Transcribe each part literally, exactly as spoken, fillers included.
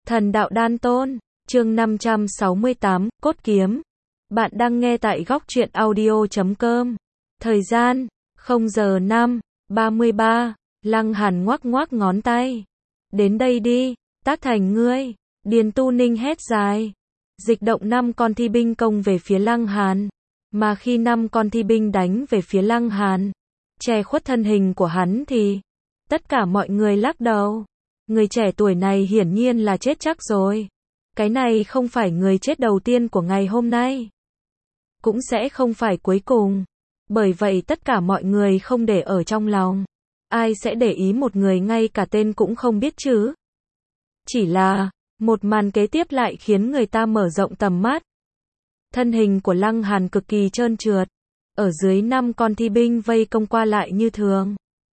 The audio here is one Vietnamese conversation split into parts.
Thần đạo đan tôn, chương năm trăm sáu mươi tám, cốt kiếm. Bạn đang nghe tại góc truyện audio chấm com. Thời gian, không giờ năm, ba mươi ba, Lăng Hàn ngoắc ngoắc ngón tay. Đến đây đi, tác thành ngươi. Điền Tu Ninh hét dài. Dịch động năm con thi binh công về phía Lăng Hàn. Mà khi năm con thi binh đánh về phía Lăng Hàn, che khuất thân hình của hắn thì tất cả mọi người lắc đầu. Người trẻ tuổi này hiển nhiên là chết chắc rồi. Cái này không phải người chết đầu tiên của ngày hôm nay, cũng sẽ không phải cuối cùng. Bởi vậy tất cả mọi người không để ở trong lòng. Ai sẽ để ý một người ngay cả tên cũng không biết chứ? Chỉ là, một màn kế tiếp lại khiến người ta mở rộng tầm mắt. Thân hình của Lăng Hàn cực kỳ trơn trượt. Ở dưới năm con thi binh vây công qua lại như thường.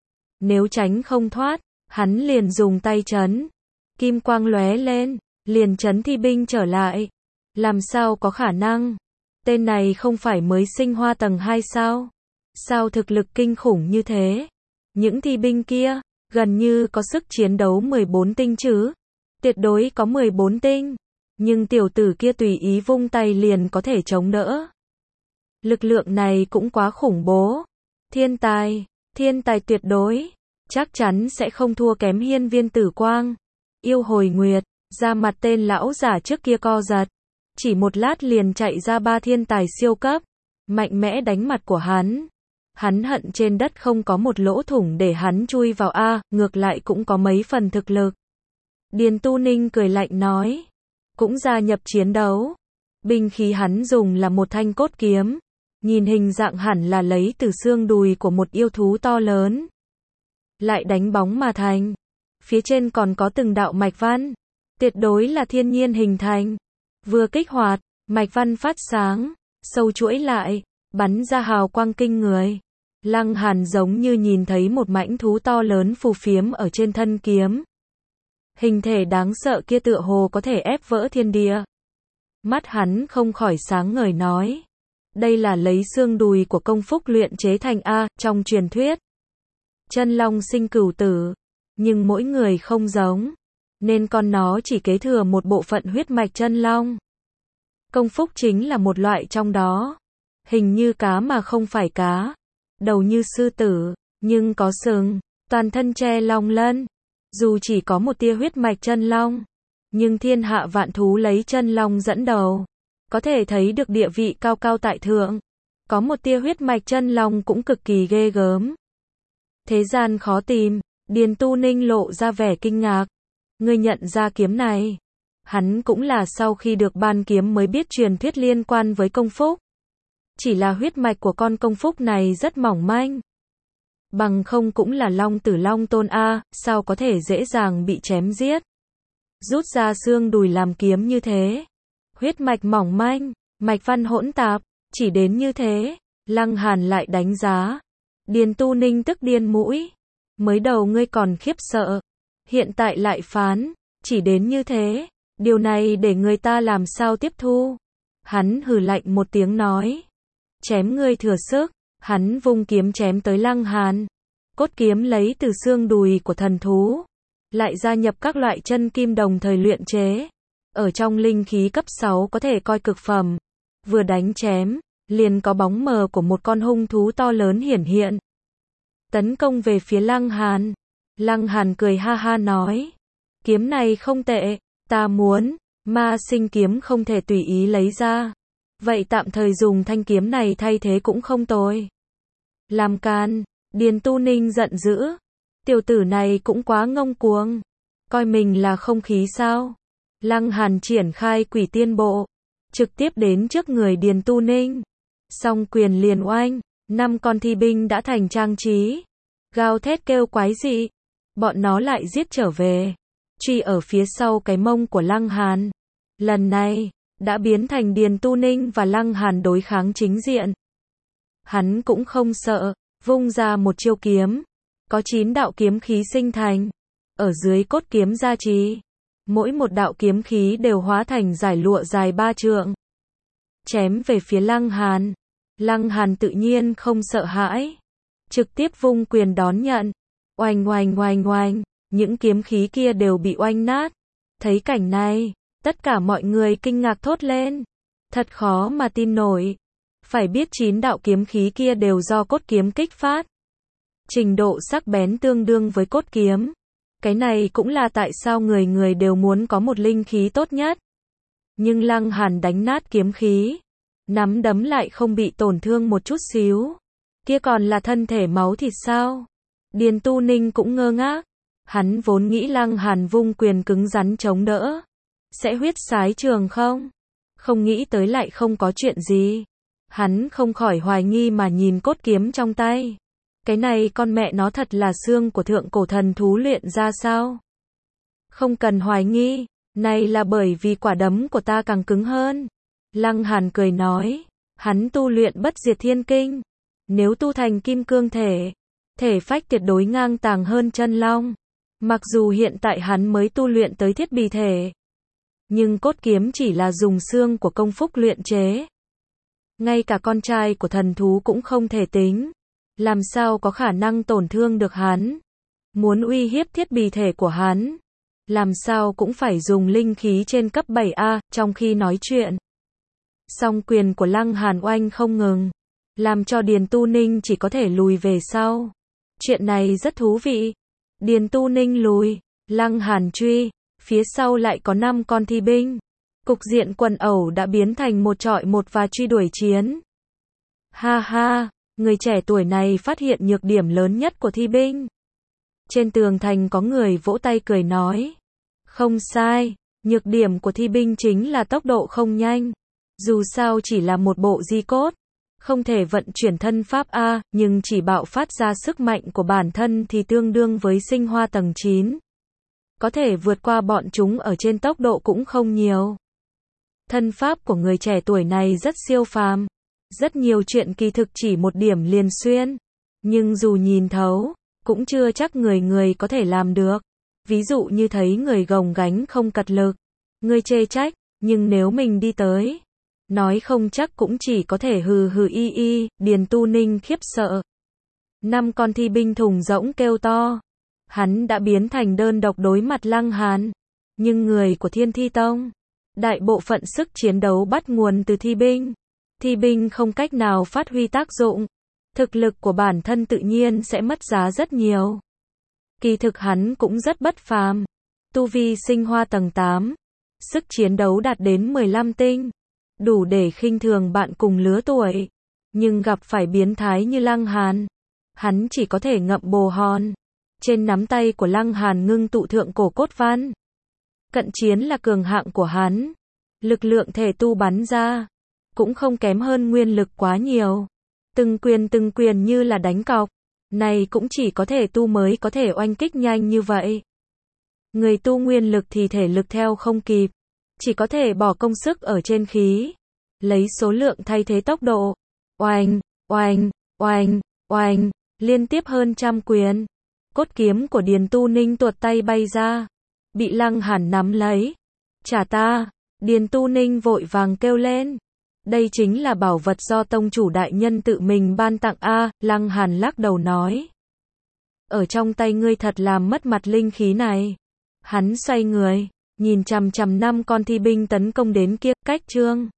Nếu tránh không thoát, hắn liền dùng tay chấn. Kim quang lóe lên, liền chấn thi binh trở lại. Làm sao có khả năng? Tên này không phải mới sinh hoa tầng hai sao? Sao thực lực kinh khủng như thế? Những thi binh kia, gần như có sức chiến đấu mười bốn tinh chứ? Tuyệt đối có mười bốn tinh. Nhưng tiểu tử kia tùy ý vung tay liền có thể chống đỡ. Lực lượng này cũng quá khủng bố. Thiên tài, thiên tài tuyệt đối. Chắc chắn sẽ không thua kém hiên viên tử quang. Yêu hồi nguyệt, ra mặt tên lão giả trước kia co giật. Chỉ một lát liền chạy ra ba thiên tài siêu cấp. Mạnh mẽ đánh mặt của hắn. Hắn hận trên đất không có một lỗ thủng để hắn chui vào a, ngược lại cũng có mấy phần thực lực. Điền Tu Ninh cười lạnh nói. Cũng gia nhập chiến đấu. Binh khí hắn dùng là một thanh cốt kiếm. Nhìn hình dạng hẳn là lấy từ xương đùi của một yêu thú to lớn. Lại đánh bóng mà thành. Phía trên còn có từng đạo mạch văn. Tuyệt đối là thiên nhiên hình thành. Vừa kích hoạt, mạch văn phát sáng, sâu chuỗi lại, bắn ra hào quang kinh người. Lăng Hàn giống như nhìn thấy một mãnh thú to lớn phù phiếm ở trên thân kiếm. Hình thể đáng sợ kia tựa hồ có thể ép vỡ thiên địa. Mắt hắn không khỏi sáng ngời nói. Đây là lấy xương đùi của công phúc luyện chế thành A, trong truyền thuyết. Chân long sinh cửu tử. Nhưng mỗi người không giống. Nên con nó chỉ kế thừa một bộ phận huyết mạch chân long. Công phúc chính là một loại trong đó. Hình như cá mà không phải cá. Đầu như sư tử, nhưng có sừng. Toàn thân che long lân. Dù chỉ có một tia huyết mạch chân long. Nhưng thiên hạ vạn thú lấy chân long dẫn đầu. Có thể thấy được địa vị cao cao tại thượng. Có một tia huyết mạch chân long cũng cực kỳ ghê gớm. Thế gian khó tìm. Điền Tu Ninh lộ ra vẻ kinh ngạc. Ngươi nhận ra kiếm này. Hắn cũng là sau khi được ban kiếm mới biết truyền thuyết liên quan với công phúc. Chỉ là huyết mạch của con công phúc này rất mỏng manh. Bằng không cũng là long tử long tôn A, sao có thể dễ dàng bị chém giết. Rút ra xương đùi làm kiếm như thế. Huyết mạch mỏng manh, mạch văn hỗn tạp, chỉ đến như thế. Lăng Hàn lại đánh giá. Điền Tu Ninh tức điên mũi. Mới đầu ngươi còn khiếp sợ. Hiện tại lại phán, chỉ đến như thế. Điều này để người ta làm sao tiếp thu. Hắn hừ lạnh một tiếng nói. Chém ngươi thừa sức. Hắn vung kiếm chém tới Lăng Hàn. Cốt kiếm lấy từ xương đùi của thần thú. Lại gia nhập các loại chân kim đồng thời luyện chế. Ở trong linh khí cấp sáu có thể coi cực phẩm. Vừa đánh chém, liền có bóng mờ của một con hung thú to lớn hiển hiện. Tấn công về phía Lăng Hàn. Lăng Hàn cười ha ha nói. Kiếm này không tệ, ta muốn, ma sinh kiếm không thể tùy ý lấy ra. Vậy tạm thời dùng thanh kiếm này thay thế cũng không tồi. Làm can, Điền Tu Ninh giận dữ. Tiểu tử này cũng quá ngông cuồng. Coi mình là không khí sao? Lăng Hàn triển khai quỷ tiên bộ. Trực tiếp đến trước người Điền Tu Ninh. Song quyền liền oanh. Năm con thi binh đã thành trang trí. Gào thét kêu quái dị. Bọn nó lại giết trở về. Truy ở phía sau cái mông của Lăng Hàn. Lần này, đã biến thành Điền Tu Ninh và Lăng Hàn đối kháng chính diện. Hắn cũng không sợ. Vung ra một chiêu kiếm. Có chín đạo kiếm khí sinh thành. Ở dưới cốt kiếm gia trì. Mỗi một đạo kiếm khí đều hóa thành dải lụa dài ba trượng. Chém về phía Lăng Hàn. Lăng Hàn tự nhiên không sợ hãi. Trực tiếp vung quyền đón nhận. Oanh oanh oanh oanh. Những kiếm khí kia đều bị oanh nát. Thấy cảnh này, tất cả mọi người kinh ngạc thốt lên. Thật khó mà tin nổi. Phải biết chín đạo kiếm khí kia đều do cốt kiếm kích phát. Trình độ sắc bén tương đương với cốt kiếm. Cái này cũng là tại sao người người đều muốn có một linh khí tốt nhất. Nhưng Lăng Hàn đánh nát kiếm khí, nắm đấm lại không bị tổn thương một chút xíu. Kia còn là thân thể máu thịt sao? Điền Tu Ninh cũng ngơ ngác. Hắn vốn nghĩ Lăng Hàn vung quyền cứng rắn chống đỡ, sẽ huyết sái trường không? Không nghĩ tới lại không có chuyện gì. Hắn không khỏi hoài nghi mà nhìn cốt kiếm trong tay. Cái này con mẹ nó thật là xương của thượng cổ thần thú luyện ra sao? Không cần hoài nghi, này là bởi vì quả đấm của ta càng cứng hơn. Lăng Hàn cười nói, hắn tu luyện bất diệt thiên kinh. Nếu tu thành kim cương thể, thể phách tuyệt đối ngang tàng hơn chân long. Mặc dù hiện tại hắn mới tu luyện tới thiết bì thể, nhưng cốt kiếm chỉ là dùng xương của công phúc luyện chế. Ngay cả con trai của thần thú cũng không thể tính. Làm sao có khả năng tổn thương được hắn? Muốn uy hiếp thiết bì thể của hắn, làm sao cũng phải dùng linh khí trên cấp bảy A, trong khi nói chuyện. Song quyền của Lăng Hàn oanh không ngừng, làm cho Điền Tu Ninh chỉ có thể lùi về sau. Chuyện này rất thú vị. Điền Tu Ninh lùi, Lăng Hàn truy, phía sau lại có năm con thi binh. Cục diện quần ẩu đã biến thành một trọi một và truy đuổi chiến. Ha ha, người trẻ tuổi này phát hiện nhược điểm lớn nhất của thi binh. Trên tường thành có người vỗ tay cười nói. Không sai, nhược điểm của thi binh chính là tốc độ không nhanh. Dù sao chỉ là một bộ di cốt, không thể vận chuyển thân pháp A, nhưng chỉ bạo phát ra sức mạnh của bản thân thì tương đương với sinh hoa tầng chín. Có thể vượt qua bọn chúng ở trên tốc độ cũng không nhiều. Thân pháp của người trẻ tuổi này rất siêu phàm. Rất nhiều chuyện kỳ thực chỉ một điểm liền xuyên. Nhưng dù nhìn thấu, cũng chưa chắc người người có thể làm được. Ví dụ như thấy người gồng gánh không cật lực, người chê trách, nhưng nếu mình đi tới, nói không chắc cũng chỉ có thể hừ hừ y y. Điền Tu Ninh khiếp sợ. Năm con thi binh thùng rỗng kêu to. Hắn đã biến thành đơn độc đối mặt Lăng Hàn. Nhưng người của Thiên Thi Tông, đại bộ phận sức chiến đấu bắt nguồn từ thi binh. Thi binh không cách nào phát huy tác dụng. Thực lực của bản thân tự nhiên sẽ mất giá rất nhiều. Kỳ thực hắn cũng rất bất phàm. Tu vi sinh hoa tầng tám. Sức chiến đấu đạt đến mười lăm tinh. Đủ để khinh thường bạn cùng lứa tuổi. Nhưng gặp phải biến thái như Lăng Hàn, hắn chỉ có thể ngậm bồ hòn. Trên nắm tay của Lăng Hàn ngưng tụ thượng cổ cốt văn. Cận chiến là cường hạng của hắn. Lực lượng thể tu bắn ra cũng không kém hơn nguyên lực quá nhiều. Từng quyền từng quyền như là đánh cọc. Này cũng chỉ có thể tu mới có thể oanh kích nhanh như vậy. Người tu nguyên lực thì thể lực theo không kịp. Chỉ có thể bỏ công sức ở trên khí. Lấy số lượng thay thế tốc độ. Oanh, oanh, oanh, oanh. Liên tiếp hơn trăm quyền. Cốt kiếm của Điền Tu Ninh tuột tay bay ra. Bị Lăng Hàn nắm lấy. Trả ta. Điền Tu Ninh vội vàng kêu lên. Đây chính là bảo vật do tông chủ đại nhân tự mình ban tặng A. Lăng Hàn lắc đầu nói. Ở trong tay ngươi thật làm mất mặt linh khí này. Hắn xoay người, nhìn chằm chằm năm con thi binh tấn công đến kia, cách trương.